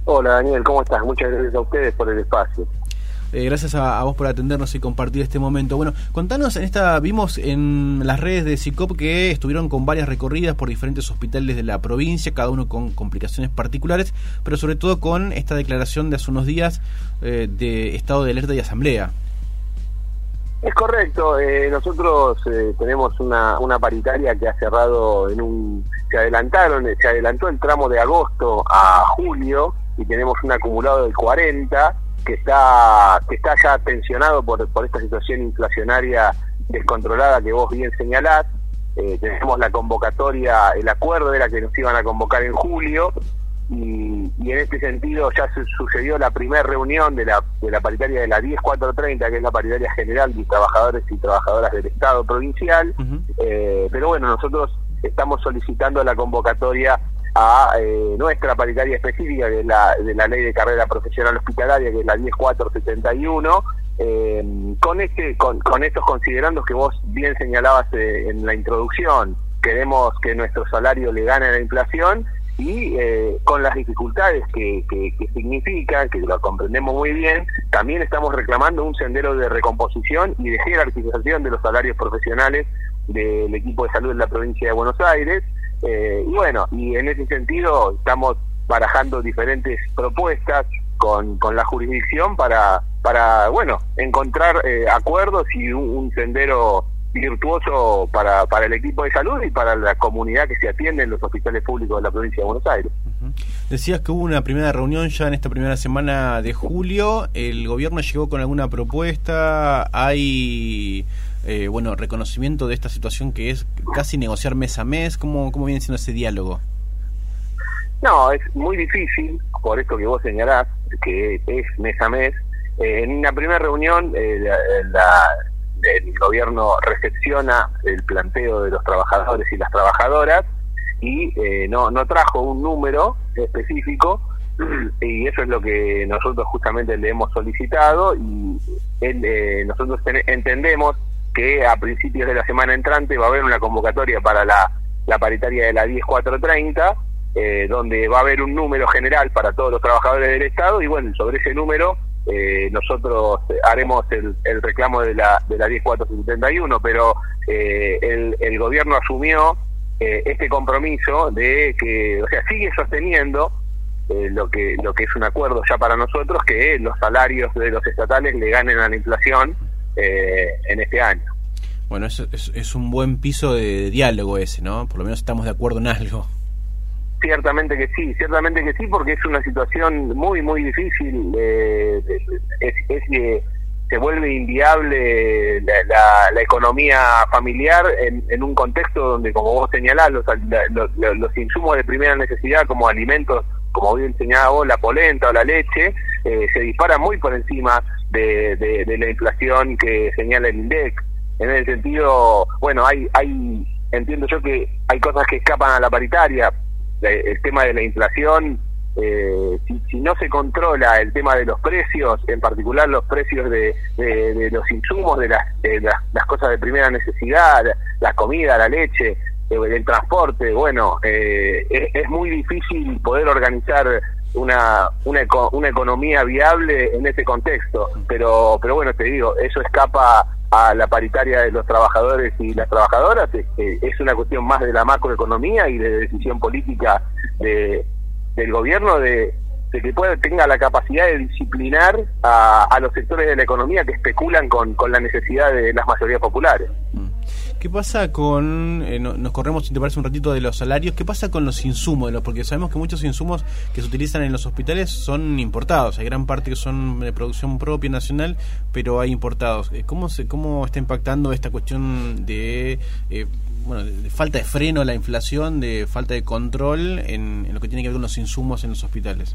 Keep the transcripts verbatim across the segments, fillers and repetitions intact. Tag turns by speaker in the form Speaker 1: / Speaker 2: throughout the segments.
Speaker 1: Hola Daniel, ¿cómo estás? Muchas gracias a ustedes por el espacio.
Speaker 2: Eh, gracias a, a vos por atendernos y compartir este momento. Bueno, contanos, en esta vimos en las redes de SICOP que estuvieron con varias recorridas por diferentes hospitales de la provincia, cada uno con complicaciones particulares, pero sobre todo con esta declaración de hace unos días eh, de estado de alerta y asamblea.
Speaker 1: Es correcto, eh, nosotros eh, tenemos una, una paritaria que ha cerrado en un... se adelantaron, se adelantó el tramo de agosto a julio y tenemos un acumulado del cuarenta que está que está ya tensionado por, por esta situación inflacionaria descontrolada que vos bien señalás. Eh, tenemos la convocatoria, el acuerdo era que nos iban a convocar en julio y, y en este sentido ya se sucedió la primera reunión de la de la paritaria de la diez cuatrocientos treinta, que es la paritaria general de trabajadores y trabajadoras del Estado provincial. Uh-huh. eh, pero bueno, nosotros estamos solicitando la convocatoria a eh, nuestra paritaria específica de la de la ley de carrera profesional hospitalaria, que es la diez cuatrocientos setenta y uno, eh, con este con, con estos considerandos que vos bien señalabas eh, en la introducción. Queremos que nuestro salario le gane a la inflación y eh, con las dificultades que, que, que significa, que lo comprendemos muy bien, también estamos reclamando un sendero de recomposición y de jerarquización de los salarios profesionales del equipo de salud de la provincia de Buenos Aires. Eh, y bueno, y en ese sentido estamos barajando diferentes propuestas con, con la jurisdicción para, para bueno, encontrar eh, acuerdos y un, un sendero virtuoso para, para el equipo de salud y para la comunidad que se atiende en los hospitales públicos de la provincia de Buenos Aires.
Speaker 2: Uh-huh. Decías que hubo una primera reunión ya en esta primera semana de julio. ¿El gobierno llegó con alguna propuesta? ¿Hay... Eh, bueno, reconocimiento de esta situación que es casi negociar mes a mes? ¿Cómo, cómo viene siendo ese diálogo?
Speaker 1: No, es muy difícil, por esto que vos señalás, que es mes a mes. Eh, en una primera reunión, eh, la, la, el gobierno recepciona el planteo de los trabajadores y las trabajadoras y eh, no, no trajo un número específico, y eso es lo que nosotros justamente le hemos solicitado, y él, eh, nosotros ten, entendemos que a principios de la semana entrante va a haber una convocatoria para la, la paritaria de la diez cuatrocientos treinta, eh, donde va a haber un número general para todos los trabajadores del Estado, y bueno, sobre ese número eh, nosotros haremos el, el reclamo de la de la diez cuatrocientos setenta y uno, pero eh, el, el gobierno asumió eh, este compromiso de que, o sea, sigue sosteniendo eh, lo que lo que es un acuerdo ya para nosotros, que los salarios de los estatales le ganen a la inflación Eh, en este año.
Speaker 2: Bueno, es, es, es un buen piso de, de diálogo ese, ¿no? Por lo menos estamos de acuerdo en algo.
Speaker 1: Ciertamente que sí, ciertamente que sí, porque es una situación muy, muy difícil. Eh, es, es que se vuelve inviable la, la, la economía familiar en, en un contexto donde, como vos señalás, los, los, los insumos de primera necesidad, como alimentos, como bien señalaba vos, la polenta o la leche, eh, se disparan muy por encima De, de, de la inflación que señala el INDEC. En ese sentido, bueno, hay, hay, entiendo yo que hay cosas que escapan a la paritaria. El tema de la inflación, eh, si, si no se controla el tema de los precios, en particular los precios de, de, de los insumos, de las, de las, las cosas de primera necesidad, la comida, la leche, el transporte, bueno, eh, es, es muy difícil poder organizar una una, eco, una economía viable en ese contexto, pero pero bueno, te digo, eso escapa a la paritaria de los trabajadores y las trabajadoras. Es, es una cuestión más de la macroeconomía y de decisión política de, del gobierno, de, de que pueda, tenga la capacidad de disciplinar a, a los sectores de la economía que especulan con, con la necesidad de las mayorías populares.
Speaker 2: ¿Qué pasa con, eh, no, nos corremos, si te parece, un ratito de los salarios? ¿Qué pasa con los insumos? De los, porque sabemos que muchos insumos que se utilizan en los hospitales son importados. Hay gran parte que son de producción propia, nacional, pero hay importados. ¿Cómo se, cómo está impactando esta cuestión de, eh, bueno, de, de falta de freno a la inflación, de falta de control en, en lo que tiene que ver con los insumos en los hospitales?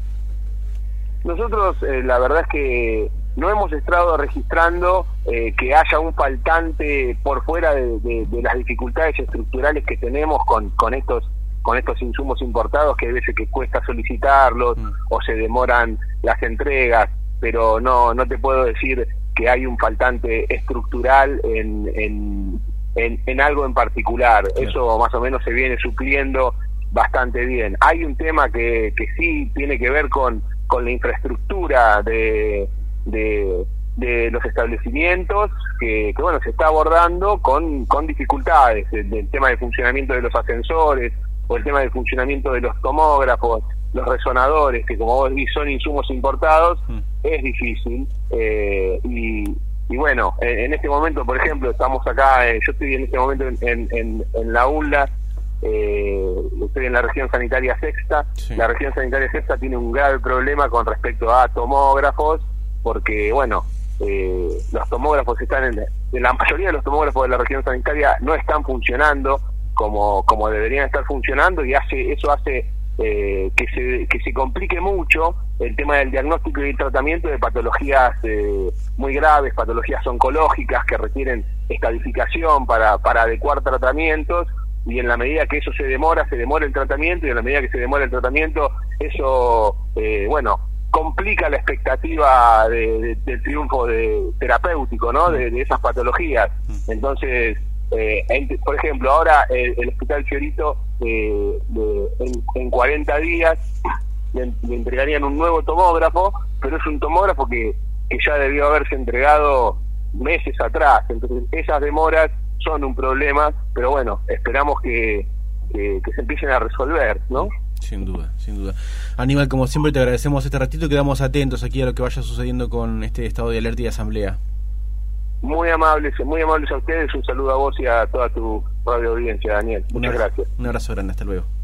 Speaker 1: Nosotros, eh, la verdad es que no hemos estado registrando eh, que haya un faltante por fuera de, de, de las dificultades estructurales que tenemos con, con estos con estos insumos importados, que a veces que cuesta solicitarlos mm. o se demoran las entregas, pero no no te puedo decir que hay un faltante estructural en en, en, en algo en particular. Sí. Eso más o menos se viene supliendo bastante bien. Hay un tema que, que sí tiene que ver con, con la infraestructura de, de, de los establecimientos, que, que bueno, se está abordando con, con dificultades, el, el tema del funcionamiento de los ascensores, o el tema del funcionamiento de los tomógrafos, los resonadores, que como vos decís son insumos importados, mm. es difícil. Eh, y, y bueno, en, en este momento, por ejemplo, estamos acá, eh, yo estoy en este momento en, en, en, en la U L A, eh, estoy en la región sanitaria sexta. Sí. La región sanitaria sexta tiene un grave problema con respecto a tomógrafos, porque bueno, eh, los tomógrafos están en, en la mayoría de los tomógrafos de la región sanitaria no están funcionando como como deberían estar funcionando, y hace eso hace eh, que se que se complique mucho el tema del diagnóstico y el tratamiento de patologías eh, muy graves, patologías oncológicas que requieren estadificación para para adecuar tratamientos, y en la medida que eso se demora, se demora el tratamiento, y en la medida que se demora el tratamiento, eso, eh, bueno, complica la expectativa de, de, del triunfo de, terapéutico, ¿no?, de, de esas patologías. Entonces, eh, en, por ejemplo, ahora el, el Hospital Fiorito, eh, de, en, en cuarenta días, le, le entregarían un nuevo tomógrafo, pero es un tomógrafo que, que ya debió haberse entregado meses atrás. Entonces, esas demoras son un problema, pero bueno, esperamos que, que, que se empiecen a resolver, ¿no?
Speaker 2: Sin duda, sin duda. Aníbal, como siempre te agradecemos este ratito y quedamos atentos aquí a lo que vaya sucediendo con este estado de alerta y asamblea.
Speaker 1: Muy amables, muy amables a ustedes, un saludo a vos y a toda tu radio audiencia, Daniel. Muchas
Speaker 2: un abrazo,
Speaker 1: gracias.
Speaker 2: Un abrazo grande, hasta luego.